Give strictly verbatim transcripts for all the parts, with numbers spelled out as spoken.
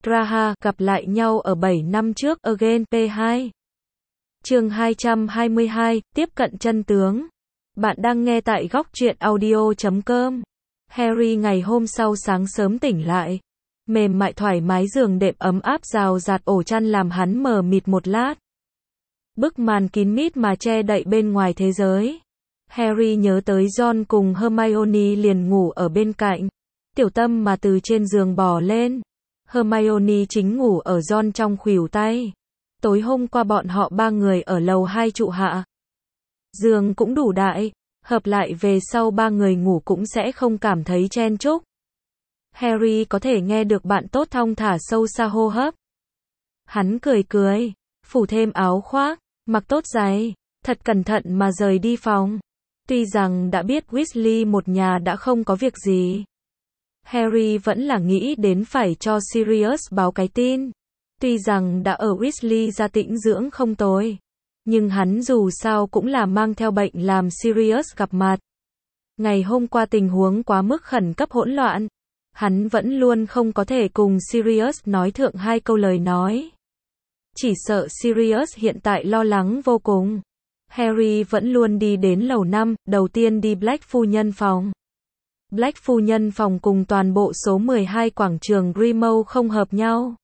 Praha gặp lại nhau ở bảy năm trước Again P hai. Chương hai trăm hai mươi hai, tiếp cận chân tướng. Bạn đang nghe tại góc truyện audio chấm com. Harry ngày hôm sau sáng sớm tỉnh lại. Mềm mại thoải mái giường đệm ấm áp rào rạt ổ chăn làm hắn mờ mịt một lát. Bức màn kín mít mà che đậy bên ngoài thế giới. Harry nhớ tới Ron cùng Hermione liền ngủ ở bên cạnh. Tiểu Tâm mà từ trên giường bò lên. Hermione chính ngủ ở Ron trong khuỷu tay. Tối hôm qua bọn họ ba người ở lầu hai trụ hạ. Giường cũng đủ đại, hợp lại về sau ba người ngủ cũng sẽ không cảm thấy chen chúc. Harry có thể nghe được bạn tốt thong thả sâu xa hô hấp. Hắn cười cười, phủ thêm áo khoác, mặc tốt giày, thật cẩn thận mà rời đi phòng. Tuy rằng đã biết Weasley một nhà đã không có việc gì, Harry vẫn là nghĩ đến phải cho Sirius báo cái tin. Tuy rằng đã ở Weasley gia tĩnh dưỡng không tồi, nhưng hắn dù sao cũng là mang theo bệnh làm Sirius gặp mặt. Ngày hôm qua tình huống quá mức khẩn cấp hỗn loạn, hắn vẫn luôn không có thể cùng Sirius nói thượng hai câu lời nói. Chỉ sợ Sirius hiện tại lo lắng vô cùng. Harry vẫn luôn đi đến lầu năm, đầu tiên đi Black phu nhân phòng. Black phu nhân phòng cùng toàn bộ số mười hai quảng trường Grimmauld không hợp nhau.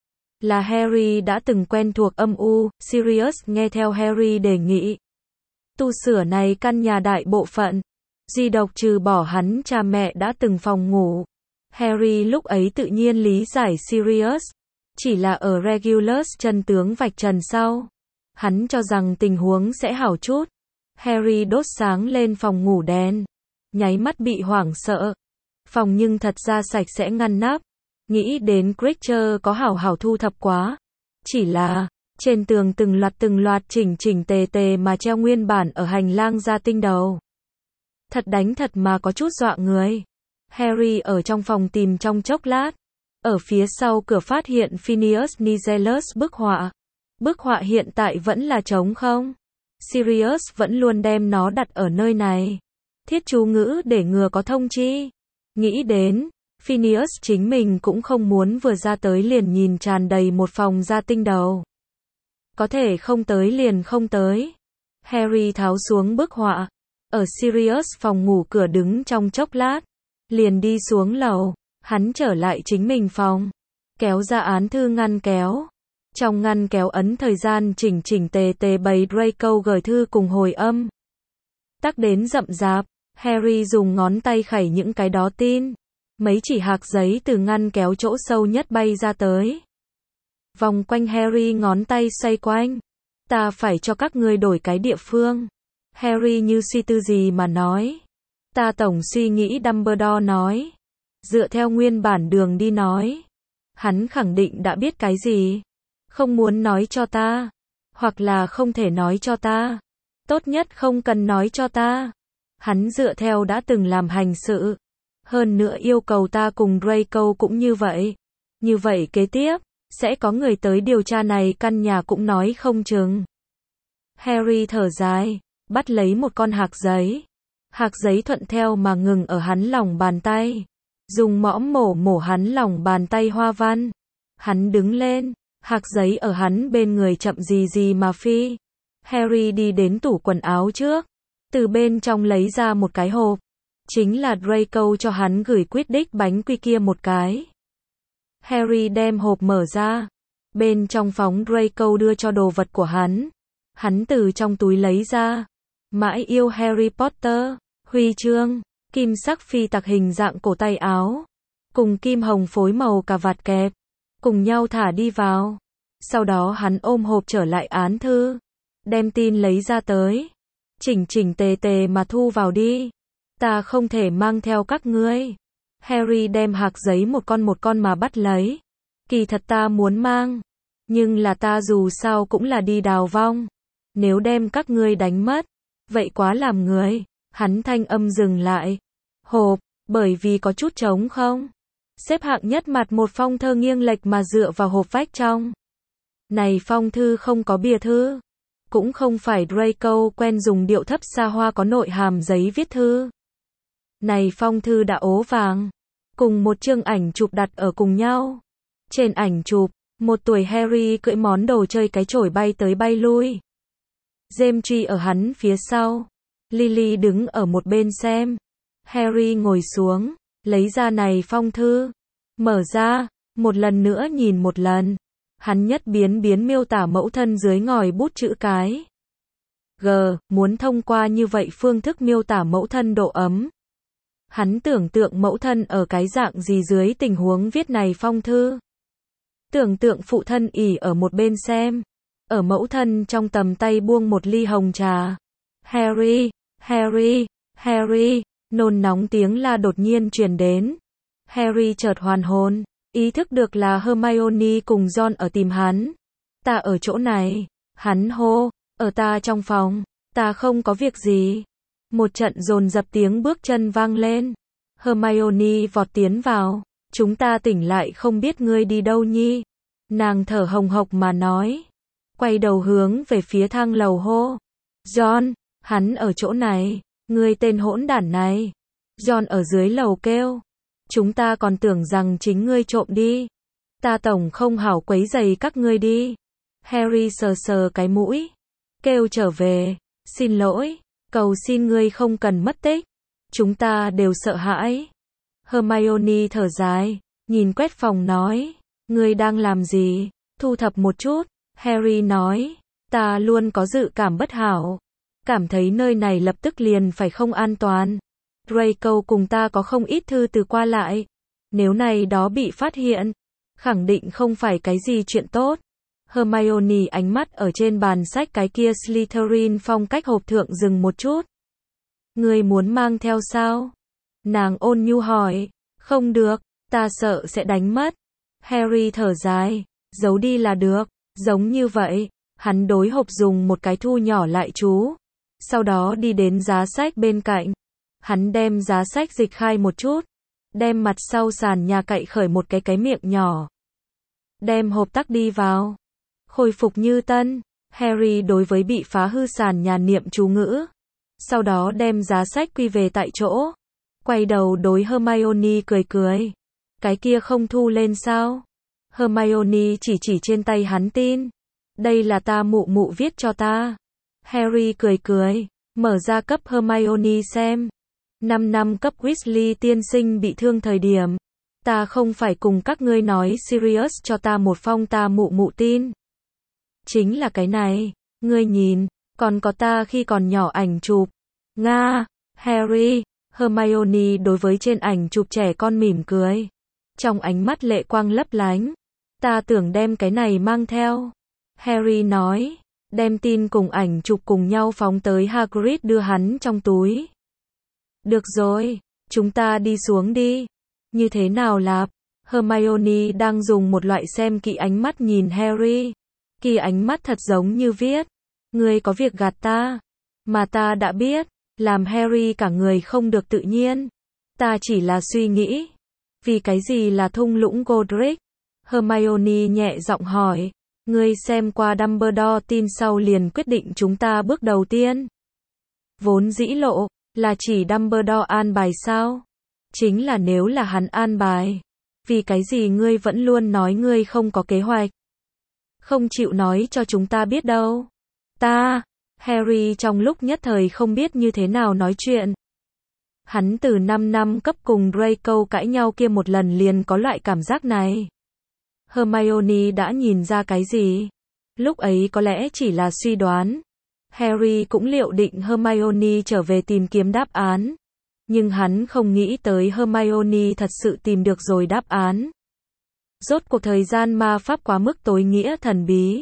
Là Harry đã từng quen thuộc âm u, Sirius nghe theo Harry đề nghị. Tu sửa này căn nhà đại bộ phận, duy độc trừ bỏ hắn cha mẹ đã từng phòng ngủ. Harry lúc ấy tự nhiên lý giải Sirius, chỉ là ở Regulus chân tướng vạch trần sau. Hắn cho rằng tình huống sẽ hảo chút. Harry đốt sáng lên phòng ngủ đèn, nháy mắt bị hoảng sợ. Phòng nhưng thật ra sạch sẽ ngăn nắp. Nghĩ đến Creature có hảo hảo thu thập quá. Chỉ là, trên tường từng loạt từng loạt chỉnh chỉnh tề tề mà treo nguyên bản ở hành lang gia tinh đầu. Thật đánh thật mà có chút dọa người. Harry ở trong phòng tìm trong chốc lát. Ở phía sau cửa phát hiện Phineas Nigellus bức họa. Bức họa hiện tại vẫn là trống không. Sirius vẫn luôn đem nó đặt ở nơi này. Thiết chú ngữ để ngừa có thông chi. Nghĩ đến, Phineas chính mình cũng không muốn vừa ra tới liền nhìn tràn đầy một phòng gia tinh đầu. Có thể không tới liền không tới. Harry tháo xuống bức họa. Ở Sirius phòng ngủ cửa đứng trong chốc lát. Liền đi xuống lầu. Hắn trở lại chính mình phòng. Kéo ra án thư ngăn kéo. Trong ngăn kéo ấn thời gian chỉnh chỉnh tề tề bày Draco gửi thư cùng hồi âm. Tắc đến rậm rạp. Harry dùng ngón tay khẩy những cái đó tin. Mấy chỉ hạc giấy từ ngăn kéo chỗ sâu nhất bay ra tới. Vòng quanh Harry ngón tay xoay quanh. Ta phải cho các ngươi đổi cái địa phương. Harry như suy tư gì mà nói. Ta tổng suy nghĩ Dumbledore nói. Dựa theo nguyên bản đường đi nói. Hắn khẳng định đã biết cái gì. Không muốn nói cho ta. Hoặc là không thể nói cho ta. Tốt nhất không cần nói cho ta. Hắn dựa theo đã từng làm hành sự. Hơn nữa yêu cầu ta cùng Draco cũng như vậy. Như vậy kế tiếp, sẽ có người tới điều tra này căn nhà cũng nói không chừng. Harry thở dài, bắt lấy một con hạc giấy. Hạc giấy thuận theo mà ngừng ở hắn lòng bàn tay. Dùng mõm mổ mổ hắn lòng bàn tay hoa văn. Hắn đứng lên, hạc giấy ở hắn bên người chậm gì gì mà phi. Harry đi đến tủ quần áo trước. Từ bên trong lấy ra một cái hộp. Chính là Draco cho hắn gửi quyết đích bánh quy kia một cái. Harry đem hộp mở ra. Bên trong phóng Draco đưa cho đồ vật của hắn. Hắn từ trong túi lấy ra. Mãi yêu Harry Potter, huy chương, kim sắc phi tặc hình dạng cổ tay áo. Cùng kim hồng phối màu cà vạt kẹp. Cùng nhau thả đi vào. Sau đó hắn ôm hộp trở lại án thư. Đem tin lấy ra tới. Chỉnh chỉnh tề tề mà thu vào đi. Ta không thể mang theo các ngươi. Harry đem hạc giấy một con một con mà bắt lấy. Kỳ thật ta muốn mang. Nhưng là ta dù sao cũng là đi đào vong. Nếu đem các ngươi đánh mất. Vậy quá làm người. Hắn thanh âm dừng lại. Hộp, bởi vì có chút trống không. Xếp hạng nhất mặt một phong thơ nghiêng lệch mà dựa vào hộp vách trong. Này phong thư không có bìa thư. Cũng không phải Draco quen dùng điệu thấp xa hoa có nội hàm giấy viết thư. Này phong thư đã ố vàng. Cùng một chương ảnh chụp đặt ở cùng nhau. Trên ảnh chụp, một tuổi Harry cưỡi món đồ chơi cái chổi bay tới bay lui. James truy ở hắn phía sau. Lily đứng ở một bên xem. Harry ngồi xuống, lấy ra này phong thư. Mở ra, một lần nữa nhìn một lần. Hắn nhất biến biến miêu tả mẫu thân dưới ngòi bút chữ cái. G, muốn thông qua như vậy phương thức miêu tả mẫu thân độ ấm. Hắn tưởng tượng mẫu thân ở cái dạng gì dưới tình huống viết này phong thư. Tưởng tượng phụ thân ỉ ở một bên xem. Ở mẫu thân trong tầm tay buông một ly hồng trà. Harry, Harry, Harry, nôn nóng tiếng la đột nhiên truyền đến. Harry chợt hoàn hồn, ý thức được là Hermione cùng Ron ở tìm hắn. Ta ở chỗ này, hắn hô, ở ta trong phòng, ta không có việc gì. Một trận dồn dập tiếng bước chân vang lên. Hermione vọt tiến vào, chúng ta tỉnh lại không biết ngươi đi đâu nhi. Nàng thở hồng hộc mà nói. Quay đầu hướng về phía thang lầu hô. John, hắn ở chỗ này, ngươi tên hỗn đản này. John ở dưới lầu kêu. Chúng ta còn tưởng rằng chính ngươi trộm đi. Ta tổng không hảo quấy giày các ngươi đi. Harry sờ sờ cái mũi. Kêu trở về. Xin lỗi. Cầu xin ngươi không cần mất tích. Chúng ta đều sợ hãi. Hermione thở dài. Nhìn quét phòng nói. Ngươi đang làm gì? Thu thập một chút. Harry nói. Ta luôn có dự cảm bất hảo. Cảm thấy nơi này lập tức liền phải không an toàn. Draco cùng ta có không ít thư từ qua lại. Nếu này đó bị phát hiện, khẳng định không phải cái gì chuyện tốt. Hermione ánh mắt ở trên bàn sách cái kia Slytherin phong cách hộp thượng dừng một chút. Ngươi muốn mang theo sao? Nàng ôn nhu hỏi. Không được, ta sợ sẽ đánh mất. Harry thở dài. Giấu đi là được. Giống như vậy, hắn đối hộp dùng một cái thu nhỏ lại chú. Sau đó đi đến giá sách bên cạnh. Hắn đem giá sách dịch khai một chút. Đem mặt sau sàn nhà cậy khởi một cái cái miệng nhỏ. Đem hộp tắc đi vào. Khôi phục như tân. Harry đối với bị phá hư sàn nhà niệm chú ngữ. Sau đó đem giá sách quy về tại chỗ. Quay đầu đối Hermione cười cười. Cái kia không thu lên sao? Hermione chỉ chỉ trên tay hắn tin. Đây là ta mụ mụ viết cho ta. Harry cười cười. Mở ra cấp Hermione xem. Năm năm cấp Weasley tiên sinh bị thương thời điểm. Ta không phải cùng các ngươi nói Sirius cho ta một phong ta mụ mụ tin. Chính là cái này. Ngươi nhìn. Còn có ta khi còn nhỏ ảnh chụp. Nga. Harry. Hermione đối với trên ảnh chụp trẻ con mỉm cười. Trong ánh mắt lệ quang lấp lánh. Ta tưởng đem cái này mang theo. Harry nói. Đem tin cùng ảnh chụp cùng nhau phóng tới Hagrid đưa hắn trong túi. Được rồi, chúng ta đi xuống đi. Như thế nào lạp? Hermione đang dùng một loại xem kỹ ánh mắt nhìn Harry. Kỳ ánh mắt thật giống như viết. Ngươi có việc gạt ta. Mà ta đã biết. Làm Harry cả người không được tự nhiên. Ta chỉ là suy nghĩ. Vì cái gì là thung lũng Godric? Hermione nhẹ giọng hỏi. Ngươi xem qua Dumbledore tin sau liền quyết định chúng ta bước đầu tiên. Vốn dĩ lộ, là chỉ Dumbledore an bài sao? Chính là nếu là hắn an bài. Vì cái gì ngươi vẫn luôn nói ngươi không có kế hoạch? Không chịu nói cho chúng ta biết đâu. Ta, Harry trong lúc nhất thời không biết như thế nào nói chuyện. Hắn từ năm năm cấp cùng Draco cãi nhau kia một lần liền có loại cảm giác này. Hermione đã nhìn ra cái gì? Lúc ấy có lẽ chỉ là suy đoán. Harry cũng liệu định Hermione trở về tìm kiếm đáp án. Nhưng hắn không nghĩ tới Hermione thật sự tìm được rồi đáp án. Rốt cuộc thời gian ma pháp quá mức tối nghĩa thần bí.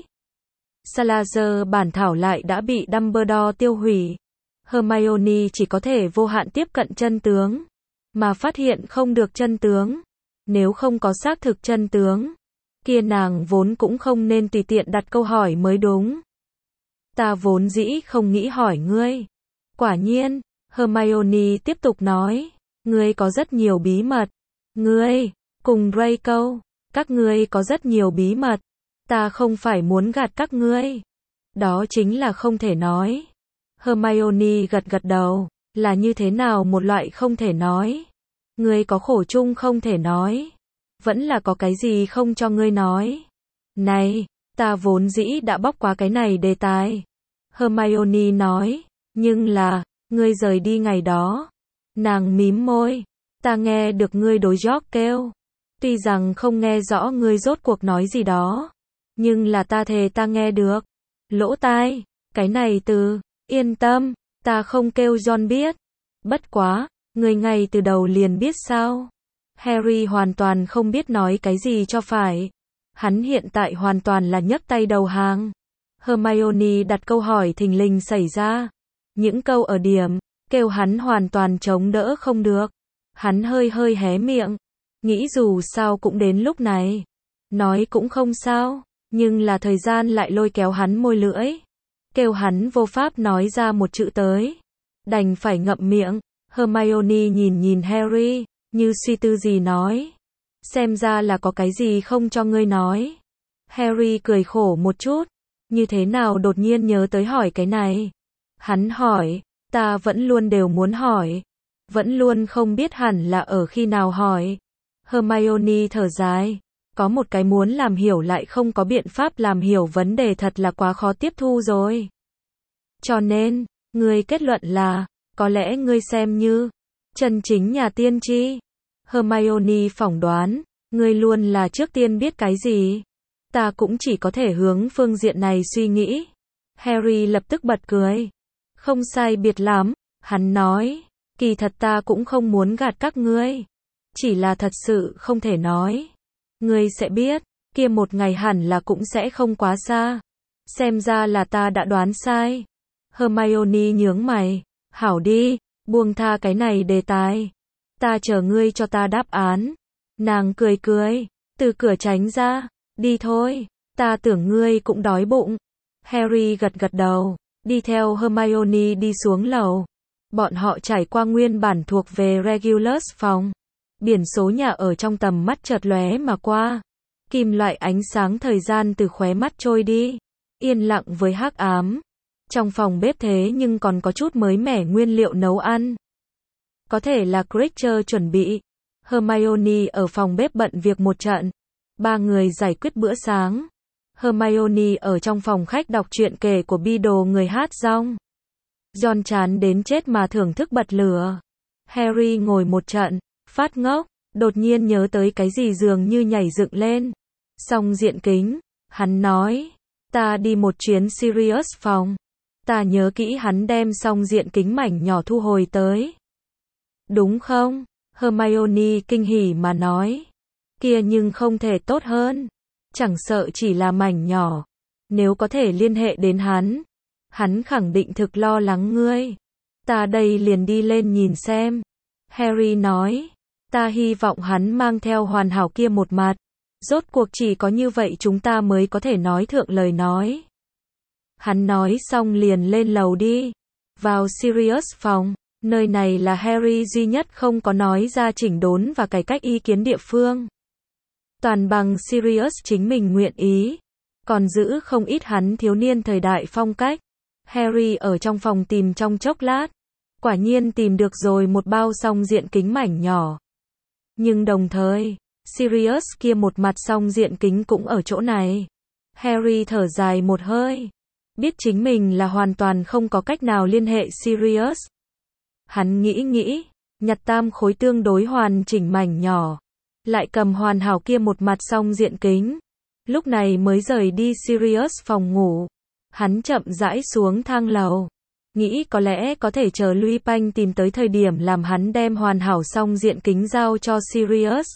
Salazar bản thảo lại đã bị Dumbledore tiêu hủy. Hermione chỉ có thể vô hạn tiếp cận chân tướng. Mà phát hiện không được chân tướng. Nếu không có xác thực chân tướng. Kia nàng vốn cũng không nên tùy tiện đặt câu hỏi mới đúng. Ta vốn dĩ không nghĩ hỏi ngươi. Quả nhiên, Hermione tiếp tục nói. Ngươi có rất nhiều bí mật. Ngươi, cùng Draco, các ngươi có rất nhiều bí mật. Ta không phải muốn gạt các ngươi. Đó chính là không thể nói. Hermione gật gật đầu. Là như thế nào một loại không thể nói? Ngươi có khổ chung không thể nói. vẫn là có cái gì không cho ngươi nói. Này, ta vốn dĩ đã bóc qua cái này đề tài. Hermione nói, nhưng là, ngươi rời đi ngày đó. Nàng mím môi, ta nghe được ngươi đối George kêu. Tuy rằng không nghe rõ ngươi rốt cuộc nói gì đó, nhưng là ta thề ta nghe được. Lỗ tai, cái này từ, yên tâm, ta không kêu John biết. Bất quá, ngươi ngay từ đầu liền biết sao? Harry hoàn toàn không biết nói cái gì cho phải. Hắn hiện tại hoàn toàn là nhấc tay đầu hàng. Hermione đặt câu hỏi thình lình xảy ra. Những câu ở điểm, kêu hắn hoàn toàn chống đỡ không được. Hắn hơi hơi hé miệng. Nghĩ dù sao cũng đến lúc này. Nói cũng không sao, nhưng là thời gian lại lôi kéo hắn môi lưỡi. Kêu hắn vô pháp nói ra một chữ tới. Đành phải ngậm miệng. Hermione nhìn nhìn Harry, như suy tư gì nói. Xem ra là có cái gì không cho ngươi nói. Harry cười khổ một chút. Như thế nào đột nhiên nhớ tới hỏi cái này. Hắn hỏi, ta vẫn luôn đều muốn hỏi. Vẫn luôn không biết hẳn là ở khi nào hỏi. Hermione thở dài. Có một cái muốn làm hiểu lại không có biện pháp làm hiểu vấn đề thật là quá khó tiếp thu rồi. Cho nên, ngươi kết luận là, có lẽ ngươi xem như chân chính nhà tiên tri. Hermione phỏng đoán, ngươi luôn là trước tiên biết cái gì. Ta cũng chỉ có thể hướng phương diện này suy nghĩ. Harry lập tức bật cười. Không sai biệt lắm, hắn nói, kỳ thật ta cũng không muốn gạt các ngươi. Chỉ là thật sự không thể nói. Ngươi sẽ biết, kia một ngày hẳn là cũng sẽ không quá xa. Xem ra là ta đã đoán sai. Hermione nhướng mày, hảo đi, buông tha cái này đề tài. Ta chờ ngươi cho ta đáp án. Nàng cười cười, từ cửa tránh ra, đi thôi, ta tưởng ngươi cũng đói bụng. Harry gật gật đầu, đi theo Hermione đi xuống lầu. Bọn họ trải qua nguyên bản thuộc về Regulus phòng. Biển số nhà ở trong tầm mắt chợt lóe mà qua. Kim loại ánh sáng thời gian từ khóe mắt trôi đi. Yên lặng với hắc ám. Trong phòng bếp thế nhưng còn có chút mới mẻ nguyên liệu nấu ăn. Có thể là Creature chuẩn bị. Hermione ở phòng bếp bận việc một trận. Ba người giải quyết bữa sáng. Hermione ở trong phòng khách đọc truyện kể của Beedle người hát rong. John chán đến chết mà thưởng thức bật lửa. Harry ngồi một trận, phát ngốc, đột nhiên nhớ tới cái gì dường như nhảy dựng lên. Song diện kính, hắn nói, ta đi một chuyến Sirius phòng. Ta nhớ kỹ hắn đem song diện kính mảnh nhỏ thu hồi tới. Đúng không? Hermione kinh hỉ mà nói. Kia nhưng không thể tốt hơn. Chẳng sợ chỉ là mảnh nhỏ. Nếu có thể liên hệ đến hắn. Hắn khẳng định thực lo lắng ngươi. Ta đây liền đi lên nhìn xem. Harry nói. Ta hy vọng hắn mang theo hoàn hảo kia một mặt. Rốt cuộc chỉ có như vậy chúng ta mới có thể nói thượng lời nói. Hắn nói xong liền lên lầu đi. Vào Sirius phòng. Nơi này là Harry duy nhất không có nói ra chỉnh đốn và cải cách ý kiến địa phương. Toàn bằng Sirius chính mình nguyện ý. Còn giữ không ít hắn thiếu niên thời đại phong cách. Harry ở trong phòng tìm trong chốc lát. Quả nhiên tìm được rồi một bao song diện kính mảnh nhỏ. Nhưng đồng thời, Sirius kia một mặt song diện kính cũng ở chỗ này. Harry thở dài một hơi. Biết chính mình là hoàn toàn không có cách nào liên hệ Sirius. Hắn nghĩ nghĩ, nhặt tam khối tương đối hoàn chỉnh mảnh nhỏ. Lại cầm hoàn hảo kia một mặt song diện kính. Lúc này mới rời đi Sirius phòng ngủ. Hắn chậm rãi xuống thang lầu. Nghĩ có lẽ có thể chờ Lupin tìm tới thời điểm làm hắn đem hoàn hảo song diện kính giao cho Sirius.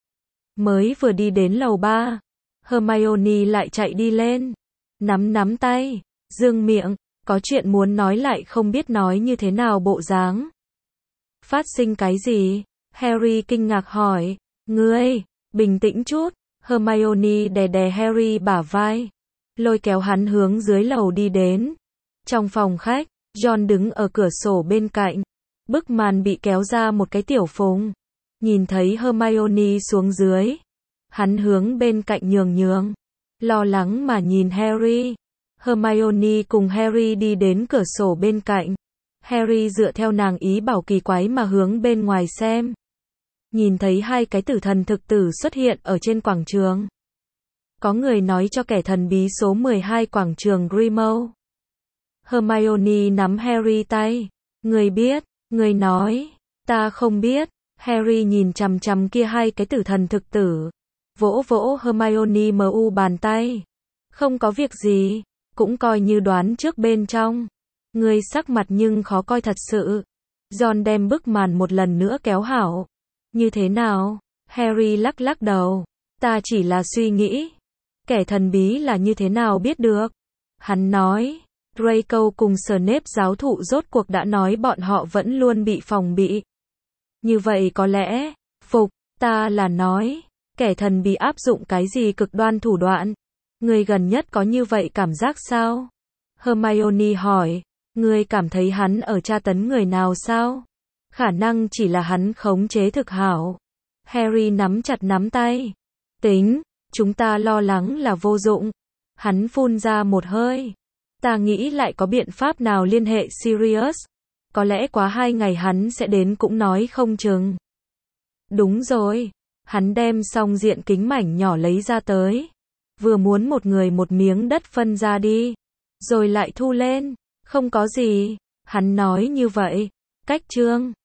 Mới vừa đi đến lầu ba. Hermione lại chạy đi lên. Nắm nắm tay, dương miệng, có chuyện muốn nói lại không biết nói như thế nào bộ dáng. Phát sinh cái gì? Harry kinh ngạc hỏi. Ngươi, bình tĩnh chút. Hermione đè đè Harry bả vai. Lôi kéo hắn hướng dưới lầu đi đến. Trong phòng khách, John đứng ở cửa sổ bên cạnh. Bức màn bị kéo ra một cái tiểu phùng. Nhìn thấy Hermione xuống dưới. Hắn hướng bên cạnh nhường nhường. Lo lắng mà nhìn Harry. Hermione cùng Harry đi đến cửa sổ bên cạnh. Harry dựa theo nàng ý bảo kỳ quái mà hướng bên ngoài xem. nhìn thấy hai cái tử thần thực tử xuất hiện ở trên quảng trường. Có người nói cho kẻ thần bí số mười hai quảng trường Grimmauld. Hermione nắm Harry tay. Người biết, người nói, ta không biết. Harry nhìn chằm chằm kia hai cái tử thần thực tử. Vỗ vỗ Hermione mu bàn tay. Không có việc gì, cũng coi như đoán trước bên trong. Người sắc mặt nhưng khó coi thật sự. Ron đem bức màn một lần nữa kéo hảo. Như thế nào? Harry lắc lắc đầu. Ta chỉ là suy nghĩ. Kẻ thần bí là như thế nào biết được? Hắn nói. Draco cùng Snape giáo thụ rốt cuộc đã nói bọn họ vẫn luôn bị phòng bị. Như vậy có lẽ, phục, ta là nói, kẻ thần bí áp dụng cái gì cực đoan thủ đoạn? Người gần nhất có như vậy cảm giác sao? Hermione hỏi, người cảm thấy hắn ở tra tấn người nào sao? Khả năng chỉ là hắn khống chế thực hảo. Harry nắm chặt nắm tay. Tính, chúng ta lo lắng là vô dụng. Hắn phun ra một hơi. Ta nghĩ lại có biện pháp nào liên hệ Sirius. Có lẽ quá hai ngày hắn sẽ đến cũng nói không chừng. Đúng rồi. Hắn đem xong diện kính mảnh nhỏ lấy ra tới. Vừa muốn một người một miếng đất phân ra đi. Rồi lại thu lên. Không có gì. Hắn nói như vậy. Cách chương